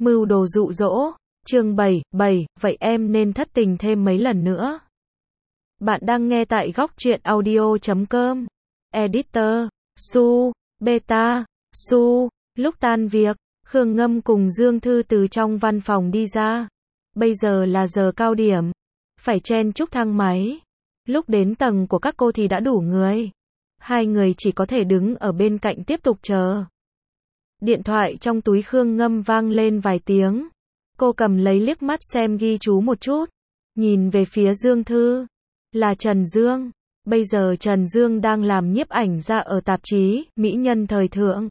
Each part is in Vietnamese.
Mưu đồ dụ dỗ. Chương 7, vậy em nên thất tình thêm mấy lần nữa. Bạn đang nghe tại góc truyện audio.com. Editor, Su, Beta, Su. Lúc tan việc, Khương Ngâm cùng Dương Thư từ trong văn phòng đi ra. Bây giờ là giờ cao điểm. Phải chen chúc thang máy. Lúc đến tầng của các cô thì đã đủ người. Hai người chỉ có thể đứng ở bên cạnh tiếp tục chờ. Điện thoại trong túi Khương Ngâm vang lên vài tiếng. Cô cầm lấy liếc mắt xem ghi chú một chút. Nhìn về phía Dương Thư. Là Trần Dương. Bây giờ Trần Dương đang làm nhiếp ảnh ra ở tạp chí Mỹ Nhân Thời Thượng.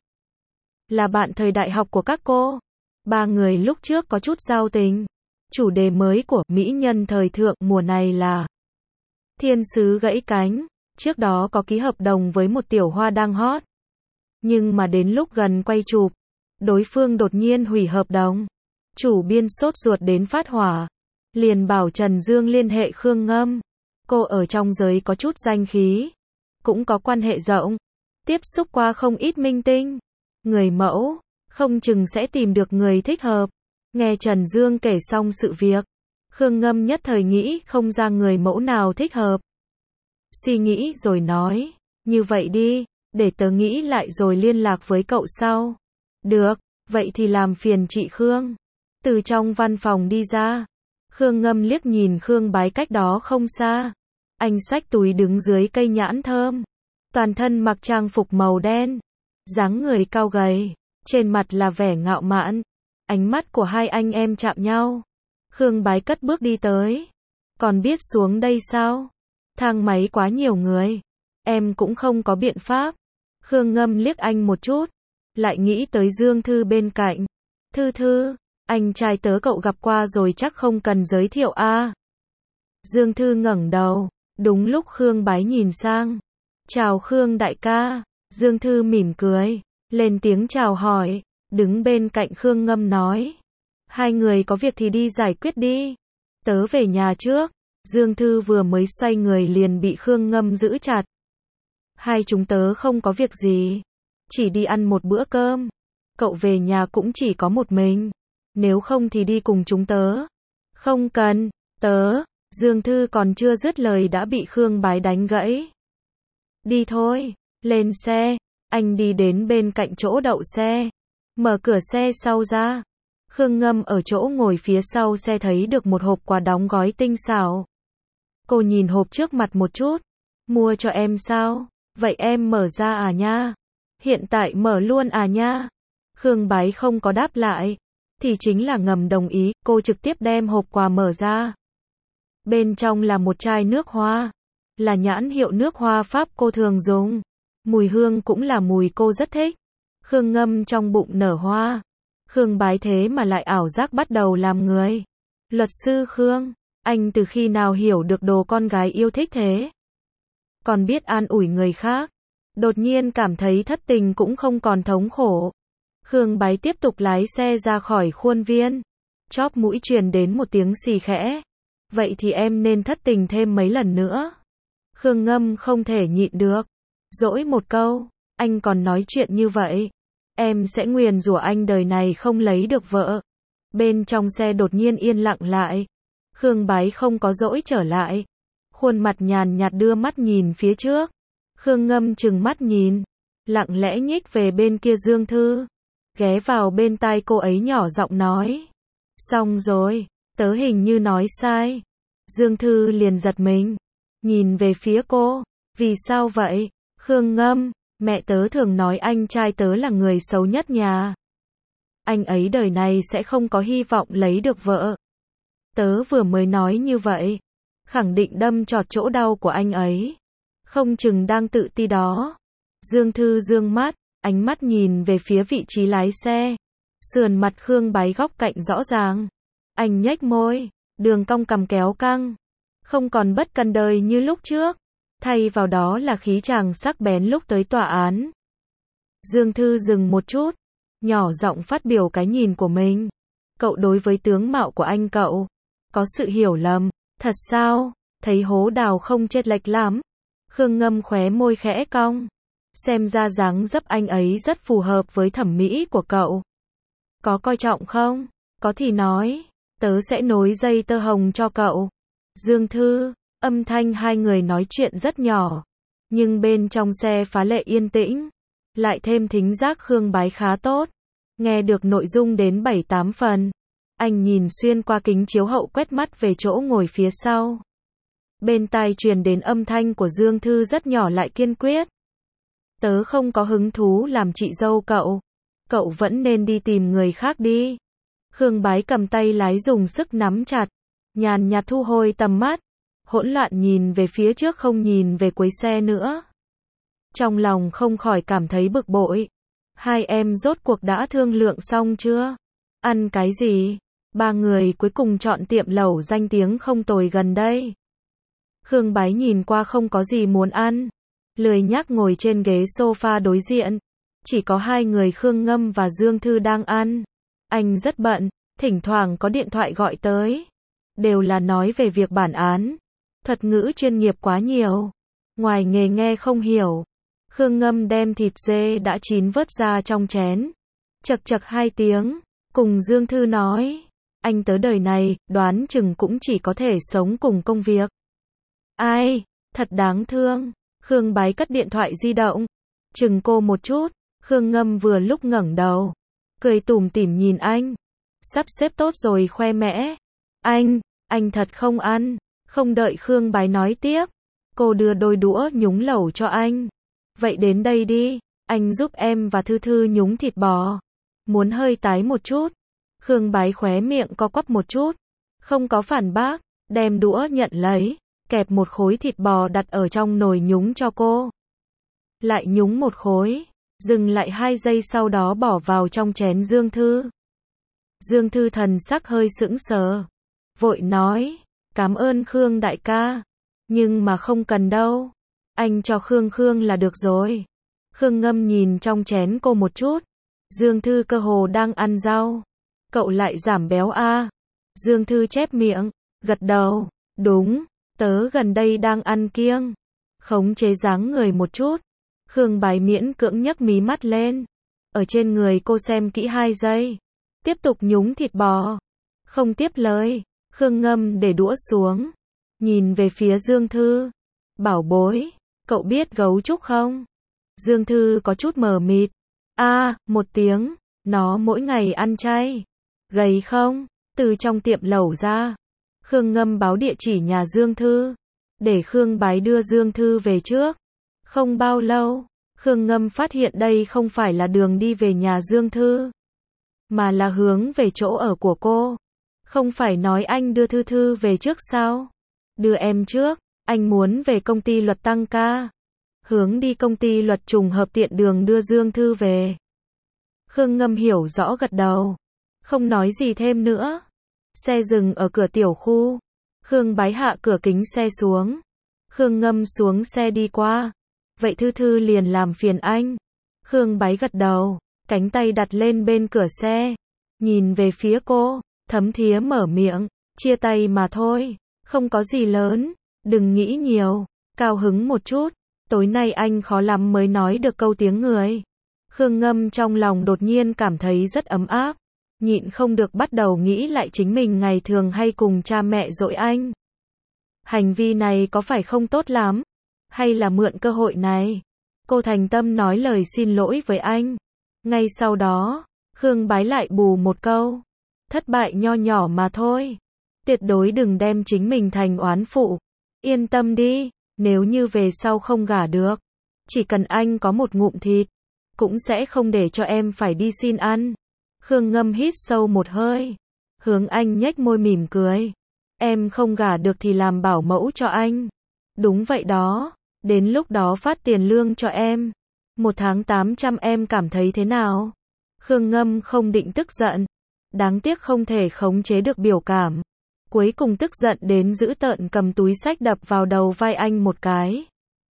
Là bạn thời đại học của các cô. Ba người lúc trước có chút giao tình. Chủ đề mới của Mỹ Nhân Thời Thượng mùa này là Thiên Sứ Gãy Cánh. Trước đó có ký hợp đồng với một tiểu hoa đang hot. Nhưng mà đến lúc gần quay chụp, đối phương đột nhiên hủy hợp đồng. Chủ biên sốt ruột đến phát hỏa. Liền bảo Trần Dương liên hệ Khương Ngâm. Cô ở trong giới có chút danh khí. Cũng có quan hệ rộng. Tiếp xúc qua không ít minh tinh. Người mẫu. Không chừng sẽ tìm được người thích hợp. Nghe Trần Dương kể xong sự việc. Khương Ngâm nhất thời nghĩ không ra người mẫu nào thích hợp. Suy nghĩ rồi nói. Như vậy đi. Để tớ nghĩ lại rồi liên lạc với cậu sau. Được. Vậy thì làm phiền chị Khương. Từ trong văn phòng đi ra. Khương Ngâm liếc nhìn Khương Bái cách đó không xa. Anh xách túi đứng dưới cây nhãn thơm. Toàn thân mặc trang phục màu đen. Dáng người cao gầy. Trên mặt là vẻ ngạo mạn. Ánh mắt của hai anh em chạm nhau. Khương Bái cất bước đi tới. Còn biết xuống đây sao? Thang máy quá nhiều người. Em cũng không có biện pháp. Khương Ngâm liếc anh một chút. Lại nghĩ tới Dương Thư bên cạnh. Thư, anh trai tớ cậu gặp qua rồi chắc không cần giới thiệu a. Dương Thư ngẩng đầu. Đúng lúc Khương Bái nhìn sang. Chào Khương đại ca. Dương Thư mỉm cười. Lên tiếng chào hỏi. Đứng bên cạnh Khương Ngâm nói. Hai người có việc thì đi giải quyết đi. Tớ về nhà trước. Dương Thư vừa mới xoay người liền bị Khương Ngâm giữ chặt. Hai chúng tớ không có việc gì. Chỉ đi ăn một bữa cơm. Cậu về nhà cũng chỉ có một mình. Nếu không thì đi cùng chúng tớ. Không cần, tớ. Dương Thư còn chưa dứt lời đã bị Khương Bái đánh gãy. Đi thôi, lên xe. Anh đi đến bên cạnh chỗ đậu xe. Mở cửa xe sau ra. Khương Ngâm ở chỗ ngồi phía sau xe thấy được một hộp quà đóng gói tinh xảo. Cô nhìn hộp trước mặt một chút. Mua cho em sao? Vậy em mở ra à nha? Hiện tại mở luôn à nha? Khương Bái không có đáp lại. Thì chính là ngầm đồng ý, cô trực tiếp đem hộp quà mở ra. Bên trong là một chai nước hoa. Là nhãn hiệu nước hoa Pháp cô thường dùng. Mùi hương cũng là mùi cô rất thích. Khương Ngâm trong bụng nở hoa. Khương Bái thế mà lại ảo giác bắt đầu làm người. Luật sư Khương, anh từ khi nào hiểu được đồ con gái yêu thích thế? Còn biết an ủi người khác. Đột nhiên cảm thấy thất tình cũng không còn thống khổ. Khương Bái tiếp tục lái xe ra khỏi khuôn viên. Chóp mũi truyền đến một tiếng xì khẽ. Vậy thì em nên thất tình thêm mấy lần nữa. Khương Ngâm không thể nhịn được. Dỗi một câu. Anh còn nói chuyện như vậy. Em sẽ nguyền rủa anh đời này không lấy được vợ. Bên trong xe đột nhiên yên lặng lại. Khương Bái không có dỗi trở lại. Khuôn mặt nhàn nhạt đưa mắt nhìn phía trước. Khương Ngâm trừng mắt nhìn. Lặng lẽ nhích về bên kia Dương Thư. Ghé vào bên tai cô ấy nhỏ giọng nói. Xong rồi, tớ hình như nói sai. Dương Thư liền giật mình. Nhìn về phía cô. Vì sao vậy? Khương Ngâm, mẹ tớ thường nói anh trai tớ là người xấu nhất nhà. Anh ấy đời này sẽ không có hy vọng lấy được vợ. Tớ vừa mới nói như vậy. Khẳng định đâm chọt chỗ đau của anh ấy. Không chừng đang tự ti đó. Dương Thư dương mắt, ánh mắt nhìn về phía vị trí lái xe. Sườn mặt Khương Bái góc cạnh rõ ràng. Anh nhếch môi, đường cong cằm kéo căng. Không còn bất cần đời như lúc trước. Thay vào đó là khí chàng sắc bén lúc tới tòa án. Dương Thư dừng một chút. Nhỏ giọng phát biểu cái nhìn của mình. Cậu đối với tướng mạo của anh cậu. Có sự hiểu lầm. Thật sao? Thấy hố đào không chênh lệch lắm. Khương Ngâm khóe môi khẽ cong. Xem ra dáng dấp anh ấy rất phù hợp với thẩm mỹ của cậu. Có coi trọng không? có thì nói, tớ sẽ nối dây tơ hồng cho cậu. Dương Thư, âm thanh hai người nói chuyện rất nhỏ, nhưng bên trong xe phá lệ yên tĩnh, lại thêm thính giác Khương Bái khá tốt, nghe được nội dung đến 7-8 phần. Anh nhìn xuyên qua kính chiếu hậu quét mắt về chỗ ngồi phía sau. Bên tai truyền đến âm thanh của Dương Thư rất nhỏ lại kiên quyết. Tớ không có hứng thú làm chị dâu cậu. Cậu vẫn nên đi tìm người khác đi. Khương Bái cầm tay lái dùng sức nắm chặt, nhàn nhạt thu hồi tầm mắt, hỗn loạn nhìn về phía trước không nhìn về cuối xe nữa. Trong lòng không khỏi cảm thấy bực bội. Hai em rốt cuộc đã thương lượng xong chưa? Ăn cái gì? Ba người cuối cùng chọn tiệm lẩu danh tiếng không tồi gần đây. Khương Bái nhìn qua không có gì muốn ăn, lười nhác ngồi trên ghế sofa đối diện. Chỉ có hai người Khương Ngâm và Dương Thư đang ăn. Anh rất bận, thỉnh thoảng có điện thoại gọi tới. Đều là nói về việc bản án. Thuật ngữ chuyên nghiệp quá nhiều. Ngoài nghề nghe không hiểu. Khương Ngâm đem thịt dê đã chín vớt ra trong chén. Chật chật 2 tiếng, cùng Dương Thư nói. Anh tới đời này, đoán chừng cũng chỉ có thể sống cùng công việc. Ai, thật đáng thương. Khương Bái cất điện thoại di động. Chừng cô một chút. Khương Ngâm vừa lúc ngẩng đầu, cười tủm tỉm nhìn anh. Sắp xếp tốt rồi khoe mẽ. Anh thật không ăn. Không đợi Khương Bái nói tiếp, cô đưa đôi đũa nhúng lẩu cho anh. Vậy đến đây đi, anh giúp em và Thư Thư nhúng thịt bò. Muốn hơi tái một chút. Khương Bái khóe miệng co quắp một chút, không có phản bác, đem đũa nhận lấy, kẹp một khối thịt bò đặt ở trong nồi nhúng cho cô. Lại nhúng một khối, dừng lại 2 giây sau đó bỏ vào trong chén Dương Thư. Dương Thư thần sắc hơi sững sờ, vội nói, cảm ơn Khương đại ca, nhưng mà không cần đâu, anh cho Khương là được rồi. Khương Ngâm nhìn trong chén cô một chút, Dương Thư cơ hồ đang ăn rau, cậu lại giảm béo à? Dương Thư chép miệng, gật đầu, đúng, tớ gần đây đang ăn kiêng, khống chế dáng người một chút. Khương Bái miễn cưỡng nhấc mí mắt lên, ở trên người cô xem kỹ 2 giây, tiếp tục nhúng thịt bò, không tiếp lời. Khương Ngâm để đũa xuống, nhìn về phía Dương Thư, bảo bối, cậu biết gấu trúc không? Dương Thư có chút mờ mịt, một tiếng, nó mỗi ngày ăn chay, gầy không? Từ trong tiệm lẩu ra, Khương Ngâm báo địa chỉ nhà Dương Thư, để Khương Bái đưa Dương Thư về trước. Không bao lâu, Khương Ngâm phát hiện đây không phải là đường đi về nhà Dương Thư, mà là hướng về chỗ ở của cô. Không phải nói anh đưa Thư Thư về trước sao? Đưa em trước, anh muốn về công ty luật tăng ca. Hướng đi công ty luật trùng hợp tiện đường đưa Dương Thư về. Khương Ngâm hiểu rõ gật đầu, không nói gì thêm nữa. Xe dừng ở cửa tiểu khu. Khương Bái hạ cửa kính xe xuống. Khương Ngâm xuống xe đi qua. Vậy Thư Thư liền làm phiền anh. Khương Bái gật đầu, cánh tay đặt lên bên cửa xe, nhìn về phía cô, thấm thía mở miệng, chia tay mà thôi, không có gì lớn, đừng nghĩ nhiều, cao hứng một chút, tối nay anh khó lắm mới nói được câu tiếng người. Khương Ngâm trong lòng đột nhiên cảm thấy rất ấm áp, nhịn không được bắt đầu nghĩ lại chính mình ngày thường hay cùng cha mẹ dỗi anh. Hành vi này có phải không tốt lắm? Hay là mượn cơ hội này, cô thành tâm nói lời xin lỗi với anh. Ngay sau đó, Khương Bái lại bù một câu, thất bại nho nhỏ mà thôi. Tuyệt đối đừng đem chính mình thành oán phụ. Yên tâm đi, nếu như về sau không gả được, chỉ cần anh có một ngụm thịt, cũng sẽ không để cho em phải đi xin ăn. Khương Ngâm hít sâu một hơi, hướng anh nhếch môi mỉm cười. Em không gả được thì làm bảo mẫu cho anh. Đúng vậy đó, đến lúc đó phát tiền lương cho em. 1 tháng 800 em cảm thấy thế nào? Khương Ngâm không định tức giận, đáng tiếc không thể khống chế được biểu cảm. Cuối cùng tức giận đến dữ tợn cầm túi xách đập vào đầu vai anh một cái.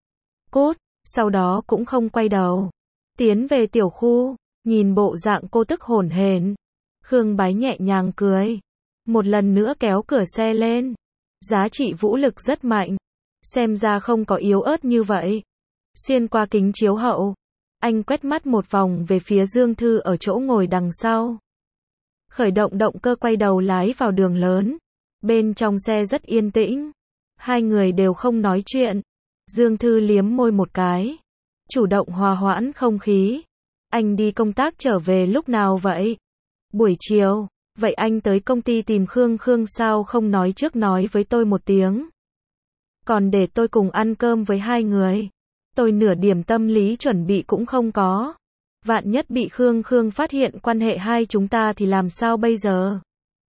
Cút, sau đó cũng không quay đầu. Tiến về tiểu khu, nhìn bộ dạng cô tức hổn hển. Khương Bái nhẹ nhàng cười. Một lần nữa kéo cửa xe lên. Giá trị vũ lực rất mạnh. Xem ra không có yếu ớt như vậy. Xuyên qua kính chiếu hậu, anh quét mắt một vòng về phía Dương Thư ở chỗ ngồi đằng sau. Khởi động động cơ quay đầu lái vào đường lớn. Bên trong xe rất yên tĩnh. Hai người đều không nói chuyện. Dương Thư liếm môi một cái. Chủ động hòa hoãn không khí. Anh đi công tác trở về lúc nào vậy? Buổi chiều. Vậy anh tới công ty tìm Khương Khương sao không nói trước nói với tôi một tiếng? Còn để tôi cùng ăn cơm với hai người. Tôi nửa điểm tâm lý chuẩn bị cũng không có. Vạn nhất bị Khương Khương phát hiện quan hệ hai chúng ta thì làm sao bây giờ?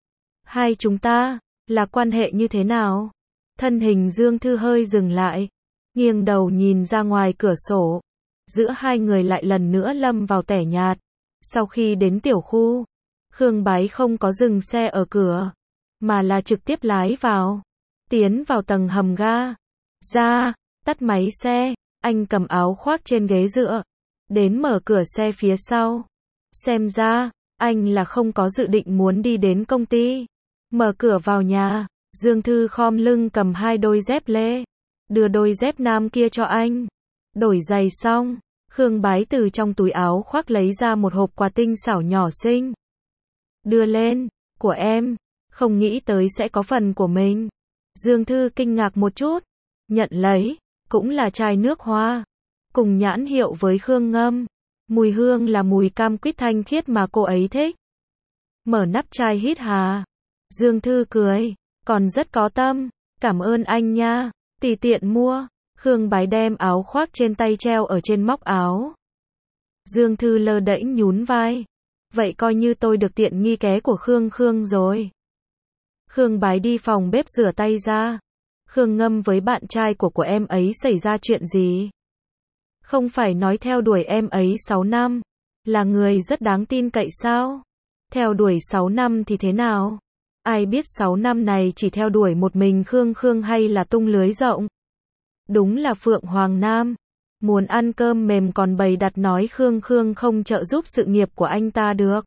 Hai chúng ta, là quan hệ như thế nào? Thân hình Dương Thư hơi dừng lại. Nghiêng đầu nhìn ra ngoài cửa sổ. Giữa hai người lại lần nữa lâm vào tẻ nhạt. Sau khi đến tiểu khu, Khương Bái không có dừng xe ở cửa, mà là trực tiếp lái vào. Tiến vào tầng hầm ga. Ra, tắt máy xe, anh cầm áo khoác trên ghế dựa. Đến mở cửa xe phía sau. Xem ra, anh là không có dự định muốn đi đến công ty. Mở cửa vào nhà, Dương Thư khom lưng cầm hai đôi dép lê. Đưa đôi dép nam kia cho anh. Đổi giày xong, Khương Bái từ trong túi áo khoác lấy ra một hộp quà tinh xảo nhỏ xinh. Đưa lên, của em, không nghĩ tới sẽ có phần của mình. Dương Thư kinh ngạc một chút, nhận lấy, cũng là chai nước hoa. Cùng nhãn hiệu với Khương Ngâm. Mùi hương là mùi cam quýt thanh khiết mà cô ấy thích. Mở nắp chai hít hà. Dương Thư cười, còn rất có tâm, cảm ơn anh nha, tùy tiện mua. Khương Bái đem áo khoác trên tay treo ở trên móc áo. Dương Thư lơ đễnh nhún vai. Vậy coi như tôi được tiện nghi ké của Khương Khương rồi. Khương Bái đi phòng bếp rửa tay ra. Khương Ngâm với bạn trai của em ấy xảy ra chuyện gì? Không phải nói theo đuổi em ấy 6 năm, là người rất đáng tin cậy sao? Theo đuổi 6 năm thì thế nào? Ai biết 6 năm này chỉ theo đuổi một mình Khương Khương hay là tung lưới rộng? Đúng là Phượng Hoàng Nam. Muốn ăn cơm mềm còn bày đặt nói Khương Khương không trợ giúp sự nghiệp của anh ta được.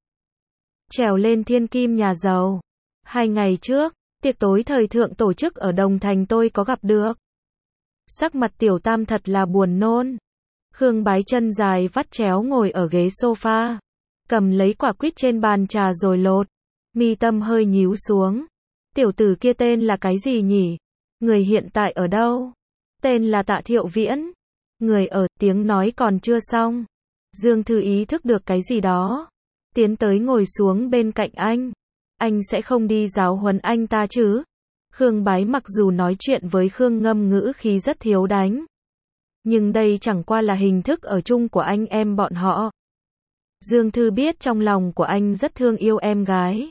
Trèo lên thiên kim nhà giàu. 2 ngày trước, tiệc tối thời thượng tổ chức ở Đồng Thành tôi có gặp được. Sắc mặt Tiểu Tam thật là buồn nôn. Khương Bái chân dài vắt chéo ngồi ở ghế sofa. Cầm lấy quả quýt trên bàn trà rồi lột. Mi tâm hơi nhíu xuống. Tiểu tử kia tên là cái gì nhỉ? Người hiện tại ở đâu? Tên là Tạ Thiệu Viễn. Người ở, tiếng nói còn chưa xong. Dương Thư ý thức được cái gì đó. Tiến tới ngồi xuống bên cạnh anh. Anh sẽ không đi giáo huấn anh ta chứ? Khương Bái mặc dù nói chuyện với Khương Ngâm ngữ khí rất thiếu đánh. Nhưng đây chẳng qua là hình thức ở chung của anh em bọn họ. Dương Thư biết trong lòng của anh rất thương yêu em gái.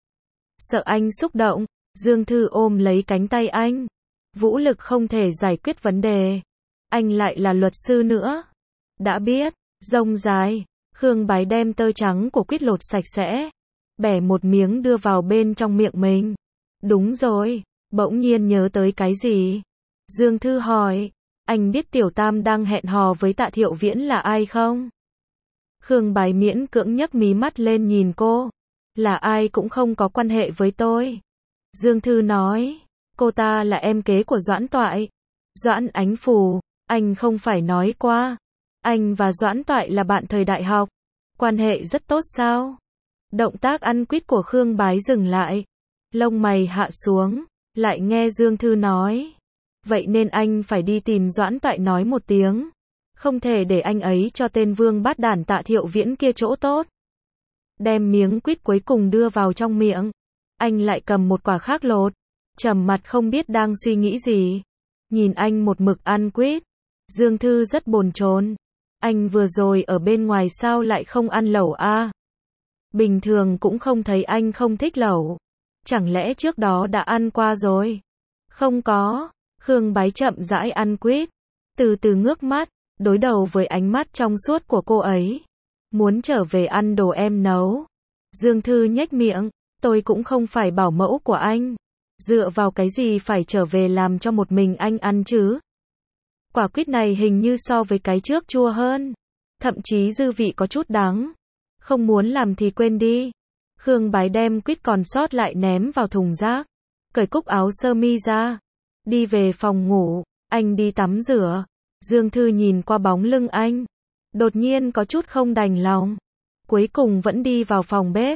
Sợ anh xúc động, Dương Thư ôm lấy cánh tay anh. Vũ lực không thể giải quyết vấn đề. Anh lại là luật sư nữa. Đã biết, rông dài. Khương Bái đem tơ trắng của quýt lột sạch sẽ. Bẻ một miếng đưa vào bên trong miệng mình. Đúng rồi, bỗng nhiên nhớ tới cái gì? Dương Thư hỏi, anh biết Tiểu Tam đang hẹn hò với Tạ Thiệu Viễn là ai không? Khương Bái miễn cưỡng nhấc mí mắt lên nhìn cô. Là ai cũng không có quan hệ với tôi. Dương Thư nói, cô ta là em kế của Doãn Toại. Doãn Ánh Phù, anh không phải nói qua. Anh và Doãn Toại là bạn thời đại học. Quan hệ rất tốt sao? Động tác ăn quýt của Khương Bái dừng lại. Lông mày hạ xuống, lại nghe Dương Thư nói. Vậy nên anh phải đi tìm Doãn Toại nói một tiếng. Không thể để anh ấy cho tên vương bát đản Tạ Thiệu Viễn kia chỗ tốt. Đem miếng quýt cuối cùng đưa vào trong miệng. Anh lại cầm một quả khác lột. Trầm mặt không biết đang suy nghĩ gì. Nhìn anh một mực ăn quýt. Dương Thư rất bồn chồn. Anh vừa rồi ở bên ngoài sao lại không ăn lẩu a? Bình thường cũng không thấy anh không thích lẩu. Chẳng lẽ trước đó đã ăn qua rồi? Không có. Khương Bái chậm rãi ăn quýt. Từ từ ngước mắt, đối đầu với ánh mắt trong suốt của cô ấy. Muốn trở về ăn đồ em nấu. Dương Thư nhếch miệng. Tôi cũng không phải bảo mẫu của anh. Dựa vào cái gì phải trở về làm cho một mình anh ăn chứ? Quả quýt này hình như so với cái trước chua hơn. Thậm chí dư vị có chút đắng. Không muốn làm thì quên đi. Khương Bái đem quýt còn sót lại ném vào thùng rác. Cởi cúc áo sơ mi ra. Đi về phòng ngủ. Anh đi tắm rửa. Dương Thư nhìn qua bóng lưng anh. Đột nhiên có chút không đành lòng. Cuối cùng vẫn đi vào phòng bếp.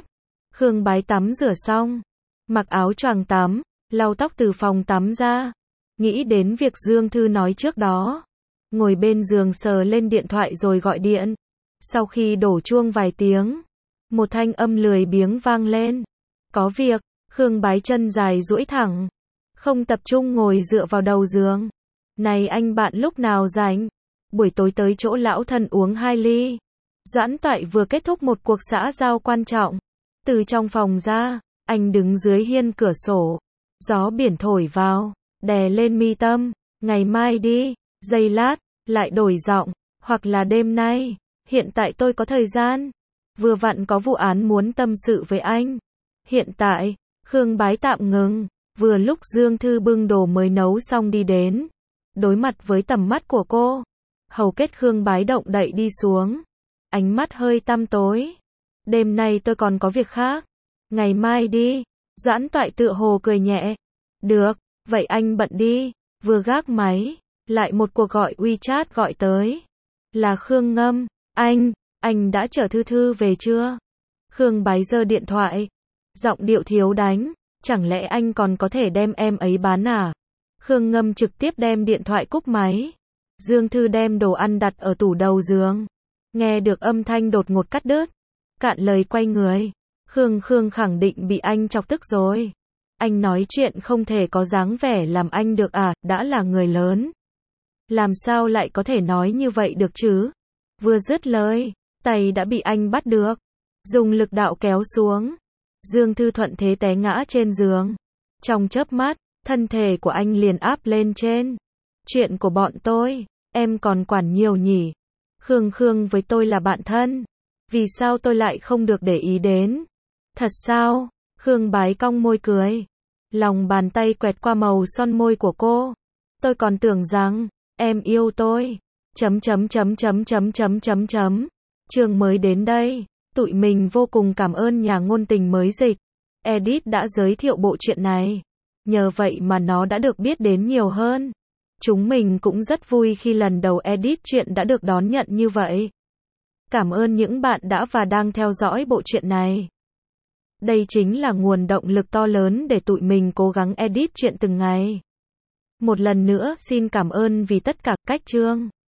Khương Bái tắm rửa xong, mặc áo choàng tắm, lau tóc từ phòng tắm ra, nghĩ đến việc Dương Thư nói trước đó, ngồi bên giường sờ lên điện thoại rồi gọi điện. Sau khi đổ chuông vài tiếng, một thanh âm lười biếng vang lên. Có việc. Khương Bái chân dài duỗi thẳng, không tập trung ngồi dựa vào đầu giường. Này anh bạn lúc nào rảnh? Buổi tối tới chỗ lão thân uống 2 ly. Doãn Toại vừa kết thúc một cuộc xã giao quan trọng. Từ trong phòng ra, anh đứng dưới hiên cửa sổ. Gió biển thổi vào, đè lên mi tâm. Ngày mai đi. Giây lát, lại đổi giọng. Hoặc là đêm nay. Hiện tại tôi có thời gian. Vừa vặn có vụ án muốn tâm sự với anh. Hiện tại, Khương Bái tạm ngừng. Vừa lúc Dương Thư bưng đồ mới nấu xong đi đến. Đối mặt với tầm mắt của cô, hầu kết Khương Bái động đậy đi xuống. Ánh mắt hơi tăm tối. Đêm nay tôi còn có việc khác. Ngày mai đi. Doãn Toại tựa hồ cười nhẹ. Được, vậy anh bận đi. Vừa gác máy, lại một cuộc gọi WeChat gọi tới. Là Khương Ngâm. Anh đã chở Thư Thư về chưa? Khương Bái giơ điện thoại. Giọng điệu thiếu đánh. Chẳng lẽ anh còn có thể đem em ấy bán à? Khương Ngâm trực tiếp đem điện thoại cúp máy. Dương Thư đem đồ ăn đặt ở tủ đầu giường. Nghe được âm thanh đột ngột cắt đứt. Cạn lời quay người. Khương khẳng định bị anh chọc tức rồi. Anh nói chuyện không thể có dáng vẻ làm anh được à, đã là người lớn. Làm sao lại có thể nói như vậy được chứ? Vừa dứt lời, tay đã bị anh bắt được. Dùng lực đạo kéo xuống. Dương Thư thuận thế té ngã trên giường. Trong chớp mắt, thân thể của anh liền áp lên trên. Chuyện của bọn tôi, em còn quản nhiều nhỉ? Khương với tôi là bạn thân. Vì sao tôi lại không được để ý đến? Thật sao? Khương Bái cong môi cười. Lòng bàn tay quẹt qua màu son môi của cô. Tôi còn tưởng rằng, em yêu tôi. Chương mới đến đây. Tụi mình vô cùng cảm ơn nhà ngôn tình mới dịch. Edit đã giới thiệu bộ truyện này. Nhờ vậy mà nó đã được biết đến nhiều hơn. Chúng mình cũng rất vui khi lần đầu edit truyện đã được đón nhận như vậy. Cảm ơn những bạn đã và đang theo dõi bộ truyện này. Đây chính là nguồn động lực to lớn để tụi mình cố gắng edit truyện từng ngày. Một lần nữa xin cảm ơn vì tất cả các chương.